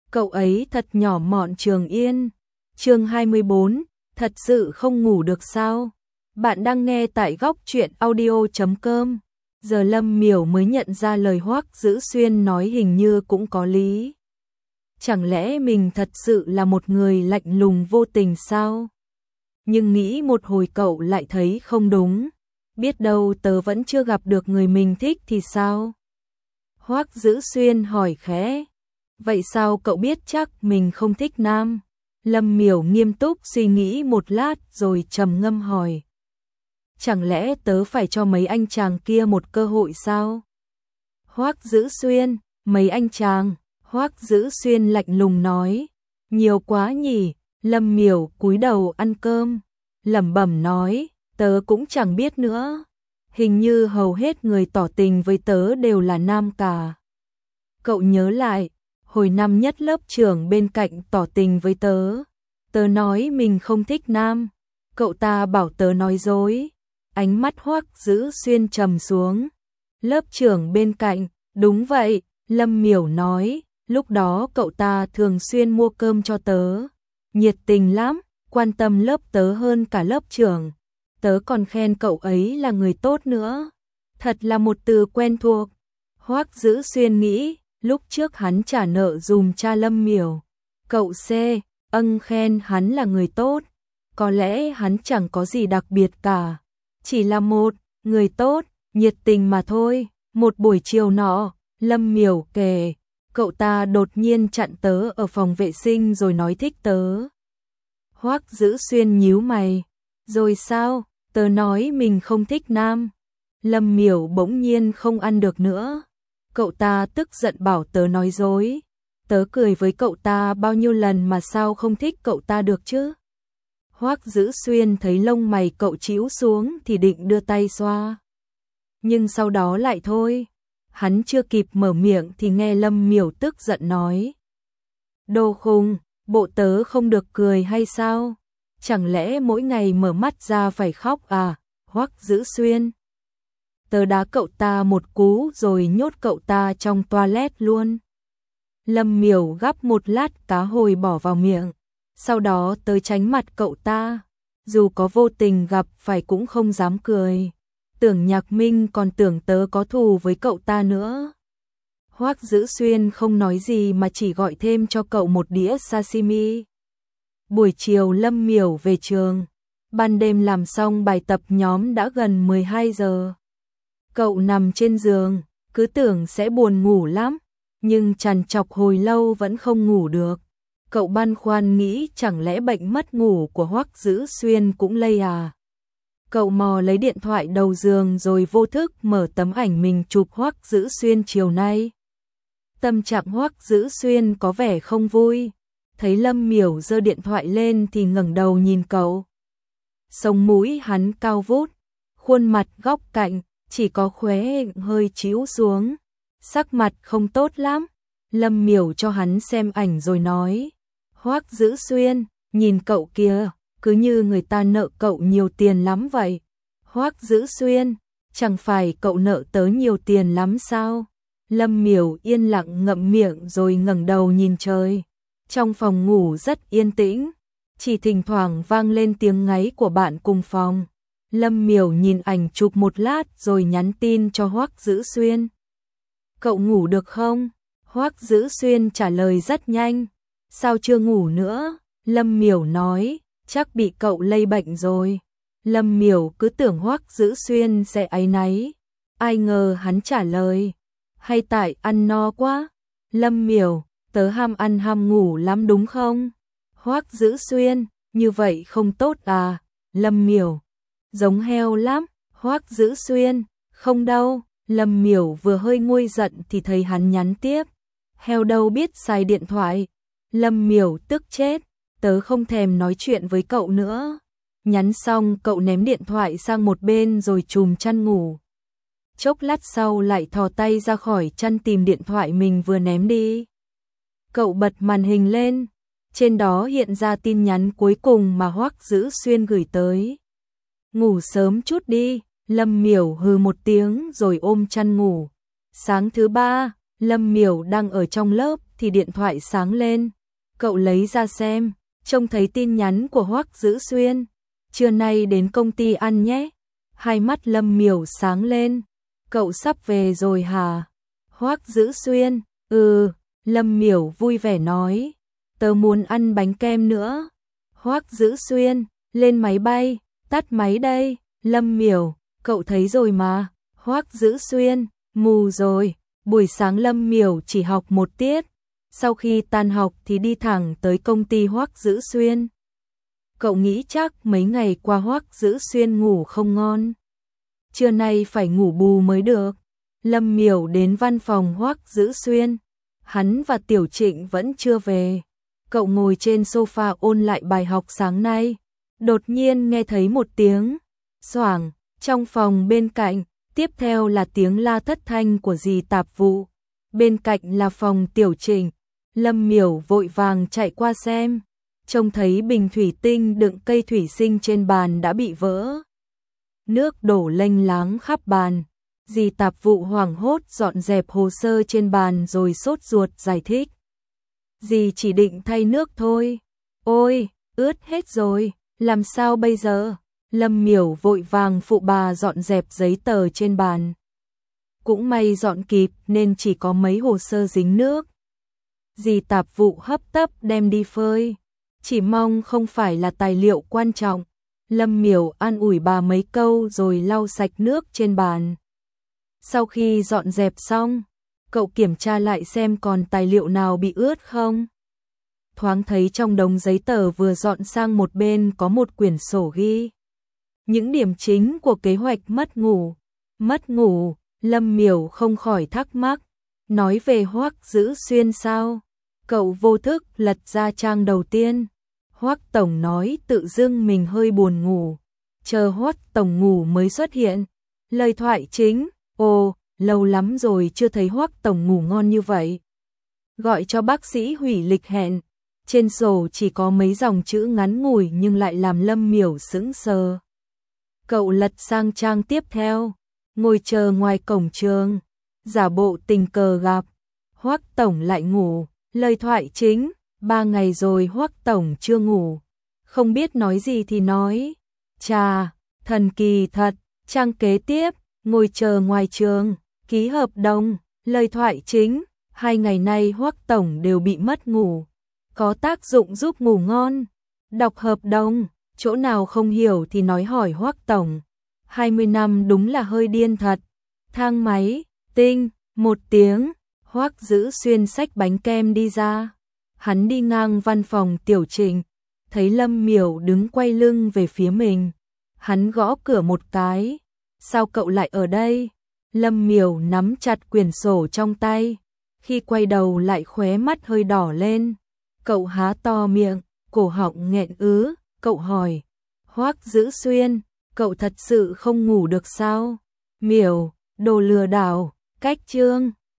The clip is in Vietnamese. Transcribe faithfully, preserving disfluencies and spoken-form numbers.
Cậu ấy thật nhỏ mọn Trường Yên. Chương hai mươi bốn, thật sự không ngủ được sao? Bạn đang nghe tại góc truyện audio chấm com. Giờ Lâm Miểu mới nhận ra lời Hoắc Dữ Xuyên nói hình như cũng có lý. Chẳng lẽ mình thật sự là một người lạnh lùng vô tình sao? Nhưng nghĩ một hồi cậu lại thấy không đúng. Biết đâu tớ vẫn chưa gặp được người mình thích thì sao? Hoắc Dữ Xuyên hỏi khẽ. Vậy sao cậu biết chắc mình không thích nam? Lâm Miểu nghiêm túc suy nghĩ một lát rồi trầm ngâm hỏi. Chẳng lẽ tớ phải cho mấy anh chàng kia một cơ hội sao? Hoắc Dữ Xuyên, mấy anh chàng? Hoắc Dữ Xuyên lạnh lùng nói. Nhiều quá nhỉ? Lâm Miểu cúi đầu ăn cơm, lẩm bẩm nói, tớ cũng chẳng biết nữa. Hình như hầu hết người tỏ tình với tớ đều là nam cả. Cậu nhớ lại, hồi năm nhất lớp trưởng bên cạnh tỏ tình với tớ. Tớ nói mình không thích nam. Cậu ta bảo tớ nói dối. Ánh mắt Hoắc Dữ Xuyên trầm xuống. Lớp trưởng bên cạnh, đúng vậy, Lâm Miểu nói, lúc đó cậu ta thường xuyên mua cơm cho tớ. Nhiệt tình lắm, quan tâm lớp tớ hơn cả lớp trưởng. Tớ còn khen cậu ấy là người tốt nữa. Thật là một từ quen thuộc. Hoắc Dữ Xuyên nghĩ, lúc trước hắn trả nợ dùm cha Lâm Miểu. Cậu C, ân khen hắn là người tốt. Có lẽ hắn chẳng có gì đặc biệt cả. Chỉ là một người tốt, nhiệt tình mà thôi. Một buổi chiều nọ, Lâm Miểu kể, cậu ta đột nhiên chặn tớ ở phòng vệ sinh rồi nói thích tớ. Hoắc Dữ Xuyên nhíu mày. Rồi sao? Tớ nói mình không thích nam. Lâm Miểu bỗng nhiên không ăn được nữa. Cậu ta tức giận bảo tớ nói dối. Tớ cười với cậu ta bao nhiêu lần mà sao không thích cậu ta được chứ? Hoắc Dữ Xuyên thấy lông mày cậu trĩu xuống thì định đưa tay xoa. Nhưng sau đó lại thôi. Hắn chưa kịp mở miệng thì nghe Lâm Miểu tức giận nói. Đồ khùng, bộ tớ không được cười hay sao? Chẳng lẽ mỗi ngày mở mắt ra phải khóc à? Hoắc Dữ Xuyên. Tớ đá cậu ta một cú rồi nhốt cậu ta trong toilet luôn. Lâm Miểu gắp một lát cá hồi bỏ vào miệng. Sau đó tớ tránh mặt cậu ta. Dù có vô tình gặp phải cũng không dám cười. Tưởng Nhạc Minh còn tưởng tớ có thù với cậu ta nữa. Hoắc Dữ Xuyên không nói gì mà chỉ gọi thêm cho cậu một đĩa sashimi. Buổi chiều Lâm Miểu về trường. Ban đêm làm xong bài tập nhóm đã gần mười hai giờ. Cậu nằm trên giường, cứ tưởng sẽ buồn ngủ lắm. Nhưng trằn trọc hồi lâu vẫn không ngủ được. Cậu băn khoăn nghĩ chẳng lẽ bệnh mất ngủ của Hoắc Dữ Xuyên cũng lây à? Cậu mò lấy điện thoại đầu giường rồi vô thức mở tấm ảnh mình chụp Hoắc Dữ Xuyên chiều nay. Tâm trạng Hoắc Dữ Xuyên có vẻ không vui. Thấy Lâm Miểu giơ điện thoại lên thì ngẩng đầu nhìn cậu. Sống mũi hắn cao vút, khuôn mặt góc cạnh, chỉ có khóe hơi chíu xuống. Sắc mặt không tốt lắm. Lâm Miểu cho hắn xem ảnh rồi nói. Hoắc Dữ Xuyên, nhìn cậu kìa, cứ như người ta nợ cậu nhiều tiền lắm vậy. Hoắc Dữ Xuyên, chẳng phải cậu nợ tớ nhiều tiền lắm sao? Lâm Miểu yên lặng ngậm miệng rồi ngẩng đầu nhìn trời. Trong phòng ngủ rất yên tĩnh, chỉ thỉnh thoảng vang lên tiếng ngáy của bạn cùng phòng. Lâm Miểu nhìn ảnh chụp một lát rồi nhắn tin cho Hoắc Dữ Xuyên. Cậu ngủ được không? Hoắc Dữ Xuyên trả lời rất nhanh. Sao chưa ngủ nữa? Lâm Miểu nói, chắc bị cậu lây bệnh rồi. Lâm Miểu cứ tưởng Hoắc Dữ Xuyên sẽ áy náy. Ai ngờ hắn trả lời, hay tại ăn no quá? Lâm Miểu, tớ ham ăn ham ngủ lắm đúng không? Hoắc Dữ Xuyên, như vậy không tốt à? Lâm Miểu, giống heo lắm. Hoắc Dữ Xuyên, không đâu. Lâm Miểu vừa hơi nguôi giận thì thấy hắn nhắn tiếp. Heo đâu biết xài điện thoại. Lâm Miểu tức chết, tớ không thèm nói chuyện với cậu nữa. Nhắn xong cậu ném điện thoại sang một bên rồi chùm chăn ngủ. Chốc lát sau lại thò tay ra khỏi chăn tìm điện thoại mình vừa ném đi. Cậu bật màn hình lên, trên đó hiện ra tin nhắn cuối cùng mà Hoắc Dữ Xuyên gửi tới. Ngủ sớm chút đi. Lâm Miểu hừ một tiếng rồi ôm chăn ngủ. Sáng thứ ba, Lâm Miểu đang ở trong lớp thì điện thoại sáng lên. Cậu lấy ra xem, trông thấy tin nhắn của Hoắc Dữ Xuyên. Trưa nay đến công ty ăn nhé. Hai mắt Lâm Miểu sáng lên. Cậu sắp về rồi hả? Hoắc Dữ Xuyên, ừ, Lâm Miểu vui vẻ nói. Tớ muốn ăn bánh kem nữa. Hoắc Dữ Xuyên, lên máy bay, tắt máy đây. Lâm Miểu, cậu thấy rồi mà. Hoắc Dữ Xuyên, mù rồi. Buổi sáng Lâm Miểu chỉ học một tiết. Sau khi tan học thì đi thẳng tới công ty Hoắc Dữ Xuyên. Cậu nghĩ chắc mấy ngày qua Hoắc Dữ Xuyên ngủ không ngon. Trưa nay phải ngủ bù mới được. Lâm Miểu đến văn phòng Hoắc Dữ Xuyên. Hắn và Tiểu Trịnh vẫn chưa về. Cậu ngồi trên sofa ôn lại bài học sáng nay. Đột nhiên nghe thấy một tiếng xoảng trong phòng bên cạnh. Tiếp theo là tiếng la thất thanh của dì tạp vụ. Bên cạnh là phòng Tiểu Trịnh. Lâm Miểu vội vàng chạy qua xem. Trông thấy bình thủy tinh đựng cây thủy sinh trên bàn đã bị vỡ. Nước đổ lênh láng khắp bàn. Dì tạp vụ hoảng hốt dọn dẹp hồ sơ trên bàn rồi sốt ruột giải thích. Dì chỉ định thay nước thôi. Ôi, ướt hết rồi, làm sao bây giờ? Lâm Miểu vội vàng phụ bà dọn dẹp giấy tờ trên bàn. Cũng may dọn kịp nên chỉ có mấy hồ sơ dính nước. Dì tạp vụ hấp tấp đem đi phơi. Chỉ mong không phải là tài liệu quan trọng. Lâm Miểu an ủi bà mấy câu rồi lau sạch nước trên bàn. Sau khi dọn dẹp xong, cậu kiểm tra lại xem còn tài liệu nào bị ướt không. Thoáng thấy trong đống giấy tờ vừa dọn sang một bên có một quyển sổ ghi những điểm chính của kế hoạch mất ngủ. Mất ngủ, Lâm Miểu không khỏi thắc mắc. Nói về Hoắc Dữ Xuyên sao? Cậu vô thức lật ra trang đầu tiên. Hoắc Tổng nói tự dưng mình hơi buồn ngủ. Chờ Hoắc Tổng ngủ mới xuất hiện. Lời thoại chính, ồ, lâu lắm rồi chưa thấy Hoắc Tổng ngủ ngon như vậy. Gọi cho bác sĩ hủy lịch hẹn. Trên sổ chỉ có mấy dòng chữ ngắn ngủi nhưng lại làm Lâm Miểu sững sờ. Cậu lật sang trang tiếp theo. Ngồi chờ ngoài cổng trường. Giả bộ tình cờ gặp. Hoắc Tổng lại ngủ. Lời thoại chính, ba ngày rồi Hoắc Tổng chưa ngủ. Không biết nói gì thì nói. Chà, thần kỳ thật. Trang kế tiếp, ngồi chờ ngoài trường, ký hợp đồng. Lời thoại chính, hai ngày nay Hoắc Tổng đều bị mất ngủ. Có tác dụng giúp ngủ ngon. Đọc hợp đồng, chỗ nào không hiểu thì nói hỏi Hoắc Tổng. hai mươi năm đúng là hơi điên thật. Thang máy, tinh, một tiếng. Hoắc Dữ Xuyên xách bánh kem đi ra. Hắn đi ngang văn phòng Tiểu Trịnh, thấy Lâm Miểu đứng quay lưng về phía mình. Hắn gõ cửa một cái. Sao cậu lại ở đây? Lâm Miểu nắm chặt quyển sổ trong tay. Khi quay đầu lại khóe mắt hơi đỏ lên. Cậu há to miệng, cổ họng nghẹn ứ. Cậu hỏi, Hoắc Dữ Xuyên, cậu thật sự không ngủ được sao? Miểu, đồ lừa đảo, cách chương.